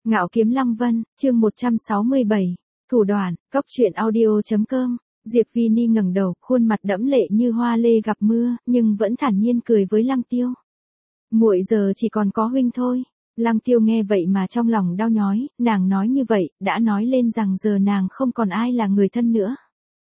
Ngạo Kiếm Lăng Vân, chương 167, thủ đoạn, cóc truyện audio.com. Diệp Vini ngẩng đầu, khuôn mặt đẫm lệ như hoa lê gặp mưa, nhưng vẫn thản nhiên cười với Lăng Tiêu. Muội giờ chỉ còn có huynh thôi. Lăng Tiêu nghe vậy mà trong lòng đau nhói, nàng nói như vậy, đã nói lên rằng giờ nàng không còn ai là người thân nữa.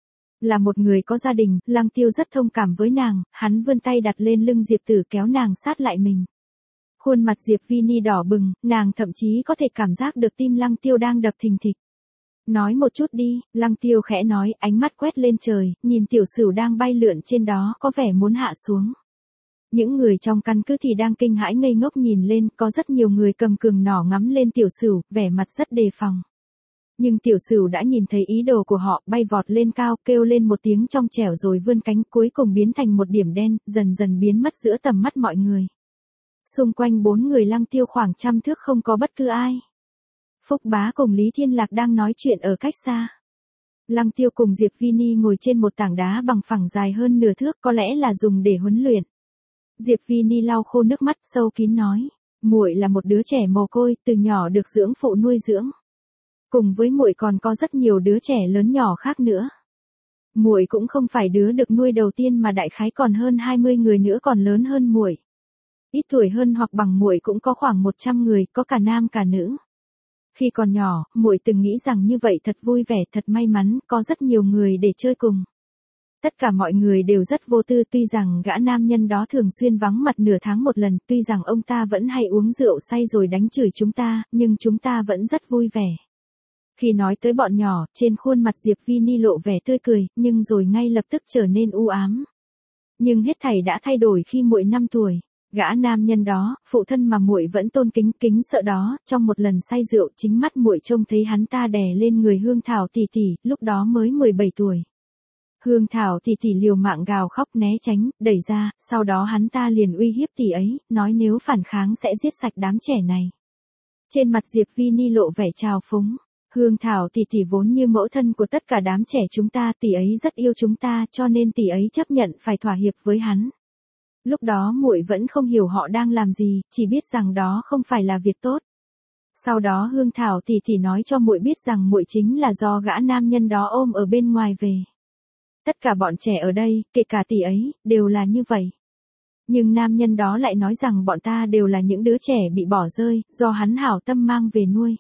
Là một người có gia đình, Lăng Tiêu rất thông cảm với nàng, hắn vươn tay đặt lên lưng Diệp Tử kéo nàng sát lại mình. Khuôn mặt Diệp Vini đỏ bừng, nàng thậm chí có thể cảm giác được tim Lăng Tiêu đang đập thình thịch. Nói một chút đi, Lăng Tiêu khẽ nói, ánh mắt quét lên trời, nhìn tiểu sửu đang bay lượn trên đó có vẻ muốn hạ xuống. Những người trong căn cứ thì đang kinh hãi ngây ngốc nhìn lên, có rất nhiều người cầm cường nỏ ngắm lên tiểu sửu, vẻ mặt rất đề phòng. Nhưng tiểu sửu đã nhìn thấy ý đồ của họ, bay vọt lên cao, kêu lên một tiếng trong trẻo rồi vươn cánh, cuối cùng biến thành một điểm đen, dần dần biến mất giữa tầm mắt mọi người. Xung quanh 4 người Lăng Tiêu khoảng 100 thước không có bất cứ ai. Phúc Bá cùng Lý Thiên Lạc đang nói chuyện ở cách xa. Lăng Tiêu cùng Diệp Vini ngồi trên một tảng đá bằng phẳng dài hơn nửa thước, có lẽ là dùng để huấn luyện. Diệp Vini lau khô nước mắt, sâu kín nói, muội là một đứa trẻ mồ côi, từ nhỏ được dưỡng phụ nuôi dưỡng. Cùng với muội còn có rất nhiều đứa trẻ lớn nhỏ khác nữa. Muội cũng không phải đứa được nuôi đầu tiên mà đại khái còn hơn 20 người nữa còn lớn hơn muội. Ít tuổi hơn hoặc bằng muội cũng có khoảng 100 người, có cả nam cả nữ. Khi còn nhỏ, muội từng nghĩ rằng như vậy thật vui vẻ, thật may mắn, có rất nhiều người để chơi cùng. Tất cả mọi người đều rất vô tư, tuy rằng gã nam nhân đó thường xuyên vắng mặt nửa tháng một lần, tuy rằng ông ta vẫn hay uống rượu say rồi đánh chửi chúng ta, nhưng chúng ta vẫn rất vui vẻ. Khi nói tới bọn nhỏ, trên khuôn mặt Diệp Vini lộ vẻ tươi cười, nhưng rồi ngay lập tức trở nên u ám. Nhưng hết thảy đã thay đổi khi muội 5 tuổi. Gã nam nhân đó, phụ thân mà muội vẫn tôn kính sợ đó, trong một lần say rượu, chính mắt muội trông thấy hắn ta đè lên người Hương Thảo tỷ tỷ, lúc đó mới 17 tuổi. Hương Thảo tỷ tỷ liều mạng gào khóc né tránh, đẩy ra, sau đó hắn ta liền uy hiếp tỷ ấy, nói nếu phản kháng sẽ giết sạch đám trẻ này. Trên mặt Diệp Vini lộ vẻ trào phúng. Hương Thảo tỷ tỷ vốn như mẫu thân của tất cả đám trẻ chúng ta, tỷ ấy rất yêu chúng ta, cho nên tỷ ấy chấp nhận phải thỏa hiệp với hắn. Lúc đó muội vẫn không hiểu họ đang làm gì, chỉ biết rằng đó không phải là việc tốt. Sau đó Hương Thảo tỷ tỷ nói cho muội biết rằng muội chính là do gã nam nhân đó ôm ở bên ngoài về. Tất cả bọn trẻ ở đây, kể cả tỷ ấy, đều là như vậy. Nhưng nam nhân đó lại nói rằng bọn ta đều là những đứa trẻ bị bỏ rơi, do hắn hảo tâm mang về nuôi.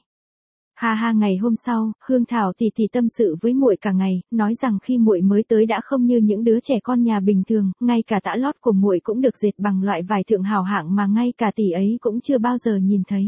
Ha ha, ngày hôm sau, Hương Thảo tỷ tỷ tâm sự với muội cả ngày, nói rằng khi muội mới tới đã không như những đứa trẻ con nhà bình thường, ngay cả tã lót của muội cũng được dệt bằng loại vải thượng hảo hạng mà ngay cả tỷ ấy cũng chưa bao giờ nhìn thấy.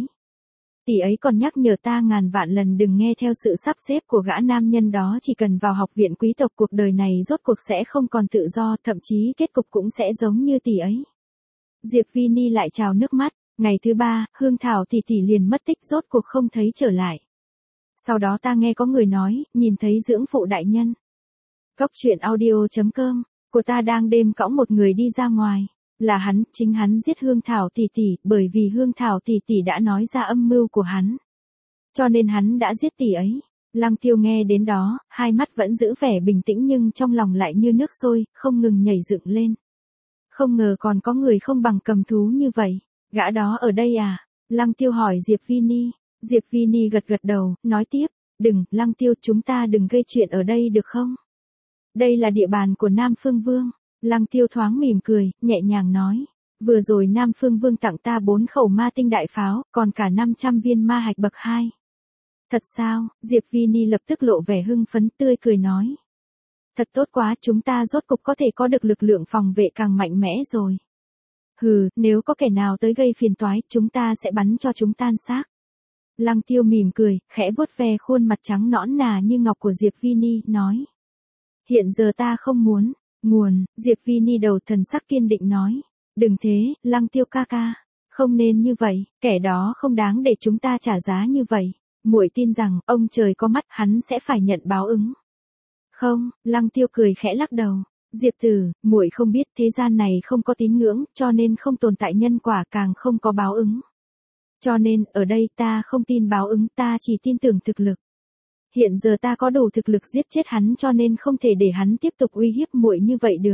Tỷ ấy còn nhắc nhở ta ngàn vạn lần đừng nghe theo sự sắp xếp của gã nam nhân đó, chỉ cần vào học viện quý tộc cuộc đời này rốt cuộc sẽ không còn tự do, thậm chí kết cục cũng sẽ giống như tỷ ấy. Diệp Vini lại trào nước mắt, ngày thứ 3, Hương Thảo tỷ tỷ liền mất tích, rốt cuộc không thấy trở lại. Sau đó ta nghe có người nói, nhìn thấy dưỡng phụ đại nhân. Cóc truyện audio.com, của ta đang đêm cõng một người đi ra ngoài. Là hắn, chính hắn giết Hương Thảo tỷ tỷ, bởi vì Hương Thảo tỷ tỷ đã nói ra âm mưu của hắn. Cho nên hắn đã giết tỷ ấy. Lăng Tiêu nghe đến đó, hai mắt vẫn giữ vẻ bình tĩnh nhưng trong lòng lại như nước sôi, không ngừng nhảy dựng lên. Không ngờ còn có người không bằng cầm thú như vậy. Gã đó ở đây à? Lăng Tiêu hỏi Diệp Vini. Diệp Vini gật gật đầu, nói tiếp, đừng, Lăng Tiêu, chúng ta đừng gây chuyện ở đây được không? Đây là địa bàn của Nam Phương Vương. Lăng Tiêu thoáng mỉm cười, nhẹ nhàng nói, vừa rồi Nam Phương Vương tặng ta 4 khẩu ma tinh đại pháo, còn cả 500 viên ma hạch bậc 2. Thật sao? Diệp Vini lập tức lộ vẻ hưng phấn, tươi cười nói. Thật tốt quá, chúng ta rốt cục có thể có được lực lượng phòng vệ càng mạnh mẽ rồi. Hừ, nếu có kẻ nào tới gây phiền toái, chúng ta sẽ bắn cho chúng tan xác. Lăng Tiêu mỉm cười, khẽ vuốt ve khuôn mặt trắng nõn nà như ngọc của Diệp Vini, nói. Hiện giờ ta không muốn. Nguồn, Diệp Vini đầu thần sắc kiên định nói. Đừng thế, Lăng Tiêu ca ca. Không nên như vậy, kẻ đó không đáng để chúng ta trả giá như vậy. Muội tin rằng, ông trời có mắt, hắn sẽ phải nhận báo ứng. Không, Lăng Tiêu cười khẽ lắc đầu. Diệp Tử, muội không biết thế gian này không có tín ngưỡng, cho nên không tồn tại nhân quả, càng không có báo ứng. Cho nên, ở đây ta không tin báo ứng, ta chỉ tin tưởng thực lực. Hiện giờ ta có đủ thực lực giết chết hắn, cho nên không thể để hắn tiếp tục uy hiếp muội như vậy được.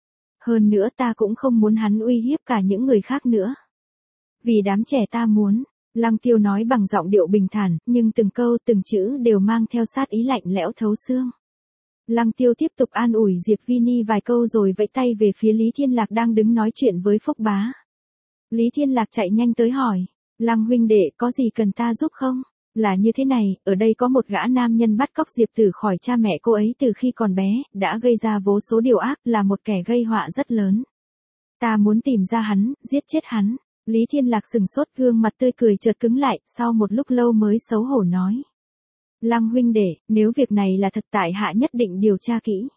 Hơn nữa ta cũng không muốn hắn uy hiếp cả những người khác nữa. Vì đám trẻ ta muốn, Lăng Tiêu nói bằng giọng điệu bình thản, nhưng từng câu từng chữ đều mang theo sát ý lạnh lẽo thấu xương. Lăng Tiêu tiếp tục an ủi Diệp Vini vài câu rồi vẫy tay về phía Lý Thiên Lạc đang đứng nói chuyện với Phúc Bá. Lý Thiên Lạc chạy nhanh tới hỏi, Lăng huynh đệ có gì cần ta giúp không? Là như thế này, ở đây có một gã nam nhân bắt cóc Diệp Tử khỏi cha mẹ cô ấy từ khi còn bé, đã gây ra vô số điều ác, là một kẻ gây họa rất lớn. Ta muốn tìm ra hắn, giết chết hắn. Lý Thiên Lạc sừng sốt, gương mặt tươi cười chợt cứng lại, sau một lúc lâu mới xấu hổ nói. Lăng huynh đệ, nếu việc này là thật tại hạ nhất định điều tra kỹ.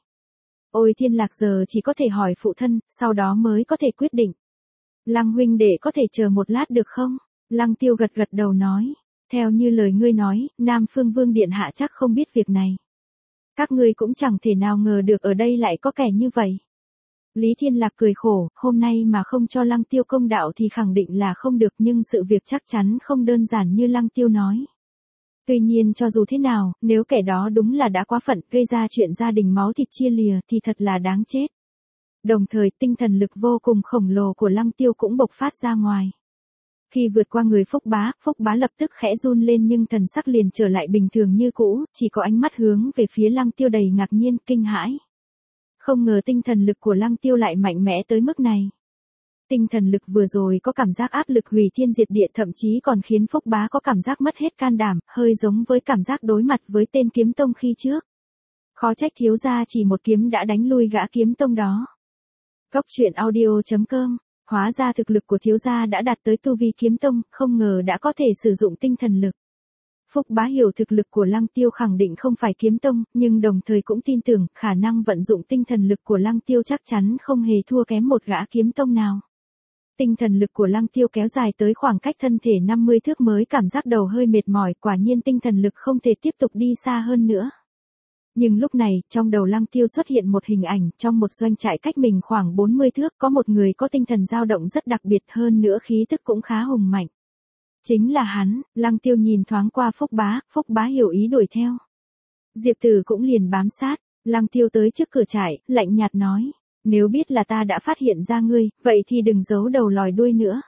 Ôi Thiên Lạc giờ chỉ có thể hỏi phụ thân, sau đó mới có thể quyết định. Lăng huynh đệ có thể chờ một lát được không? Lăng Tiêu gật gật đầu nói. Theo như lời ngươi nói, Nam Phương Vương Điện Hạ chắc không biết việc này. Các ngươi cũng chẳng thể nào ngờ được ở đây lại có kẻ như vậy. Lý Thiên Lạc cười khổ, hôm nay mà không cho Lăng Tiêu công đạo thì khẳng định là không được, nhưng sự việc chắc chắn không đơn giản như Lăng Tiêu nói. Tuy nhiên cho dù thế nào, nếu kẻ đó đúng là đã quá phận gây ra chuyện gia đình máu thịt chia lìa thì thật là đáng chết. Đồng thời tinh thần lực vô cùng khổng lồ của Lăng Tiêu cũng bộc phát ra ngoài. Khi vượt qua người Phúc Bá lập tức khẽ run lên nhưng thần sắc liền trở lại bình thường như cũ, chỉ có ánh mắt hướng về phía Lăng Tiêu đầy ngạc nhiên, kinh hãi. Không ngờ tinh thần lực của Lăng Tiêu lại mạnh mẽ tới mức này. Tinh thần lực vừa rồi có cảm giác áp lực hủy thiên diệt địa, thậm chí còn khiến Phúc Bá có cảm giác mất hết can đảm, hơi giống với cảm giác đối mặt với tên kiếm tông khi trước. Khó trách thiếu gia chỉ một kiếm đã đánh lui gã kiếm tông đó. Góc truyện audio.com. Hóa ra thực lực của thiếu gia đã đạt tới tu vi kiếm tông, không ngờ đã có thể sử dụng tinh thần lực. Phúc Bá hiểu thực lực của Lăng Tiêu khẳng định không phải kiếm tông, nhưng đồng thời cũng tin tưởng khả năng vận dụng tinh thần lực của Lăng Tiêu chắc chắn không hề thua kém một gã kiếm tông nào. Tinh thần lực của Lăng Tiêu kéo dài tới khoảng cách thân thể 50 thước mới cảm giác đầu hơi mệt mỏi, quả nhiên tinh thần lực không thể tiếp tục đi xa hơn nữa. Nhưng lúc này, trong đầu Lăng Tiêu xuất hiện một hình ảnh, trong một doanh trại cách mình khoảng 40 thước, có một người có tinh thần dao động rất đặc biệt, hơn nữa khí tức cũng khá hùng mạnh. Chính là hắn. Lăng Tiêu nhìn thoáng qua Phúc Bá hiểu ý đuổi theo. Diệp Tử cũng liền bám sát. Lăng Tiêu tới trước cửa trại, lạnh nhạt nói, nếu biết là ta đã phát hiện ra ngươi, vậy thì đừng giấu đầu lòi đuôi nữa.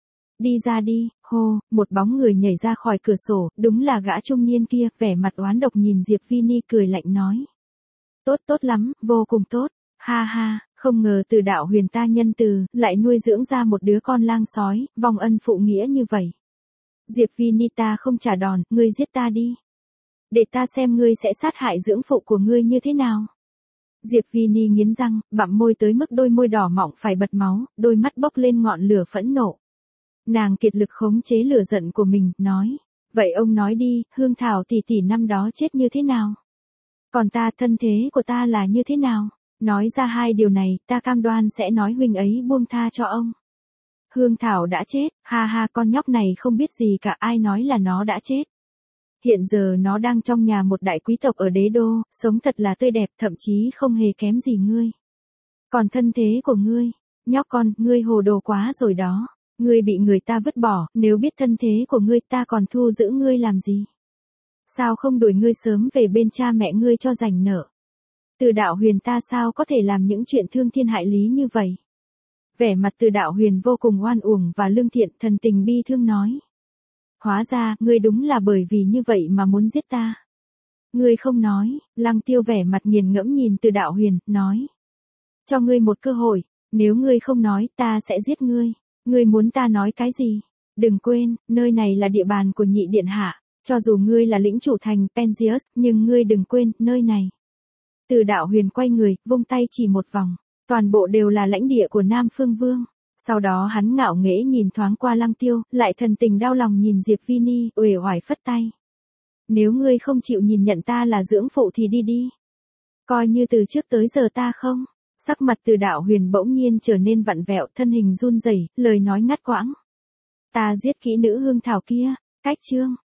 Đi ra đi. Hô, một bóng người nhảy ra khỏi cửa sổ, đúng là gã trung niên kia, vẻ mặt oán độc nhìn Diệp Vini cười lạnh nói. Tốt lắm, vô cùng tốt, ha ha, không ngờ Từ đạo huyền ta nhân từ, lại nuôi dưỡng ra một đứa con lang sói, vong ân phụ nghĩa như vậy. Diệp Vini ta không trả đòn, ngươi giết ta đi. Để ta xem ngươi sẽ sát hại dưỡng phụ của ngươi như thế nào. Diệp Vini nghiến răng, bặm môi tới mức đôi môi đỏ mọng phải bật máu, đôi mắt bốc lên ngọn lửa phẫn nộ. Nàng kiệt lực khống chế lửa giận của mình, nói, vậy ông nói đi, Hương Thảo tỷ tỷ năm đó chết như thế nào? Còn ta, thân thế của ta là như thế nào? Nói ra hai điều này, ta cam đoan sẽ nói huynh ấy buông tha cho ông. Hương Thảo đã chết, ha ha, con nhóc này không biết gì cả, ai nói là nó đã chết. Hiện giờ nó đang trong nhà một đại quý tộc ở đế đô, sống thật là tươi đẹp, thậm chí không hề kém gì ngươi. Còn thân thế của ngươi, nhóc con, ngươi hồ đồ quá rồi đó. Ngươi bị người ta vứt bỏ, nếu biết thân thế của ngươi ta còn thu giữ ngươi làm gì? Sao không đuổi ngươi sớm về bên cha mẹ ngươi cho rảnh nợ? Từ đạo huyền ta sao có thể làm những chuyện thương thiên hại lý như vậy? Vẻ mặt Từ đạo huyền vô cùng oan uổng và lương thiện, thần tình bi thương nói. Hóa ra, ngươi đúng là bởi vì như vậy mà muốn giết ta. Ngươi không nói. Lăng Tiêu vẻ mặt nghiền ngẫm nhìn Từ đạo huyền, nói. Cho ngươi một cơ hội, nếu ngươi không nói ta sẽ giết ngươi. Ngươi muốn ta nói cái gì? Đừng quên, nơi này là địa bàn của nhị điện hạ, cho dù ngươi là lĩnh chủ thành Penzius, nhưng ngươi đừng quên, nơi này. Từ đạo huyền quay người, vung tay chỉ một vòng, toàn bộ đều là lãnh địa của Nam Phương Vương. Sau đó hắn ngạo nghễ nhìn thoáng qua Lăng Tiêu, lại thần tình đau lòng nhìn Diệp Vini, uể oải phất tay. Nếu ngươi không chịu nhìn nhận ta là dưỡng phụ thì đi đi. Coi như từ trước tới giờ ta không. Sắc mặt Từ đạo huyền bỗng nhiên trở nên vặn vẹo, thân hình run rẩy, lời nói ngắt quãng. Ta giết kỹ nữ Hương Thảo kia. Cách chương.